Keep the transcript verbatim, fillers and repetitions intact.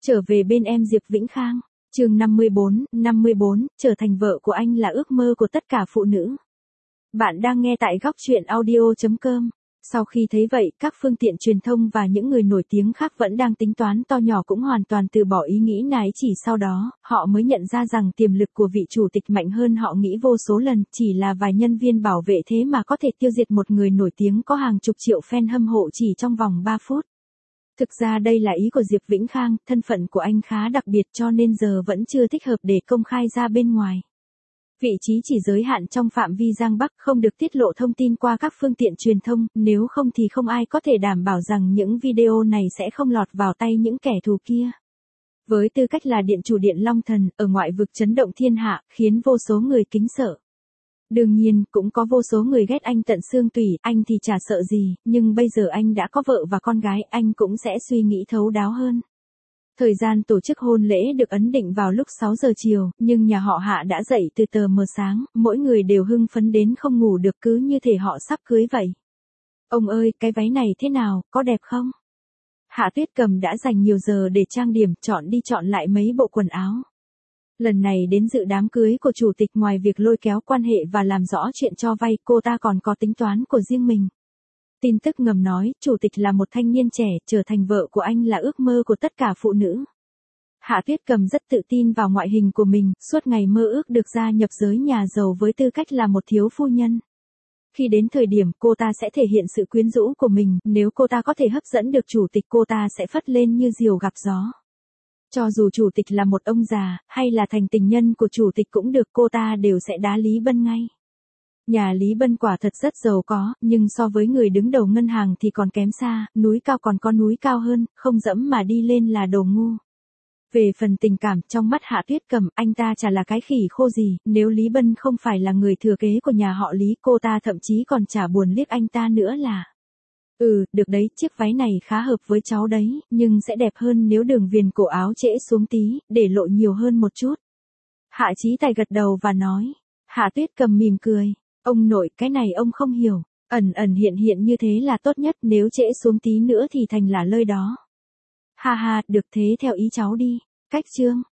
Trở về bên em Diệp Vĩnh Khang, chương năm mươi bốn, năm mươi bốn, trở thành vợ của anh là ước mơ của tất cả phụ nữ. Bạn đang nghe tại góc truyện audio chấm com. Sau khi thấy vậy, các phương tiện truyền thông và những người nổi tiếng khác vẫn đang tính toán to nhỏ cũng hoàn toàn từ bỏ ý nghĩ này, chỉ sau đó, họ mới nhận ra rằng tiềm lực của vị chủ tịch mạnh hơn họ nghĩ vô số lần, chỉ là vài nhân viên bảo vệ thế mà có thể tiêu diệt một người nổi tiếng có hàng chục triệu fan hâm mộ chỉ trong vòng ba phút. Thực ra đây là ý của Diệp Vĩnh Khang, thân phận của anh khá đặc biệt cho nên giờ vẫn chưa thích hợp để công khai ra bên ngoài. Vị trí chỉ giới hạn trong phạm vi Giang Bắc, không được tiết lộ thông tin qua các phương tiện truyền thông, nếu không thì không ai có thể đảm bảo rằng những video này sẽ không lọt vào tay những kẻ thù kia. Với tư cách là điện chủ điện Long Thần, ở ngoại vực chấn động thiên hạ, khiến vô số người kính sợ. Đương nhiên, cũng có vô số người ghét anh tận xương tủy, anh thì chả sợ gì, nhưng bây giờ anh đã có vợ và con gái, anh cũng sẽ suy nghĩ thấu đáo hơn. Thời gian tổ chức hôn lễ được ấn định vào lúc sáu giờ chiều, nhưng nhà họ Hạ đã dậy từ tờ mờ sáng, mỗi người đều hưng phấn đến không ngủ được, cứ như thể họ sắp cưới vậy. Ông ơi, cái váy này thế nào, có đẹp không? Hạ Tuyết Cầm đã dành nhiều giờ để trang điểm, chọn đi chọn lại mấy bộ quần áo. Lần này đến dự đám cưới của chủ tịch, ngoài việc lôi kéo quan hệ và làm rõ chuyện cho vay, cô ta còn có tính toán của riêng mình. Tin tức ngầm nói, chủ tịch là một thanh niên trẻ, trở thành vợ của anh là ước mơ của tất cả phụ nữ. Hạ Tuyết Cầm rất tự tin vào ngoại hình của mình, suốt ngày mơ ước được gia nhập giới nhà giàu với tư cách là một thiếu phu nhân. Khi đến thời điểm cô ta sẽ thể hiện sự quyến rũ của mình, nếu cô ta có thể hấp dẫn được chủ tịch cô ta sẽ phất lên như diều gặp gió. Cho dù chủ tịch là một ông già, hay là thành tình nhân của chủ tịch cũng được, cô ta đều sẽ đá Lý Bân ngay. Nhà Lý Bân quả thật rất giàu có, nhưng so với người đứng đầu ngân hàng thì còn kém xa, núi cao còn có núi cao hơn, không dẫm mà đi lên là đồ ngu. Về phần tình cảm, trong mắt Hạ Tuyết Cầm, anh ta chả là cái khỉ khô gì, nếu Lý Bân không phải là người thừa kế của nhà họ Lý, cô ta thậm chí còn chả buồn liếc anh ta nữa là. Ừ, được đấy, chiếc váy này khá hợp với cháu đấy, nhưng sẽ đẹp hơn nếu đường viền cổ áo trễ xuống tí, để lộ nhiều hơn một chút. Hạ Chí Tài gật đầu và nói. Hạ Tuyết Cầm mỉm cười. Ông nội, cái này ông không hiểu, ẩn ẩn hiện hiện như thế là tốt nhất, nếu trễ xuống tí nữa thì thành là lơi đó. Ha ha, được thế theo ý cháu đi. Cách chương.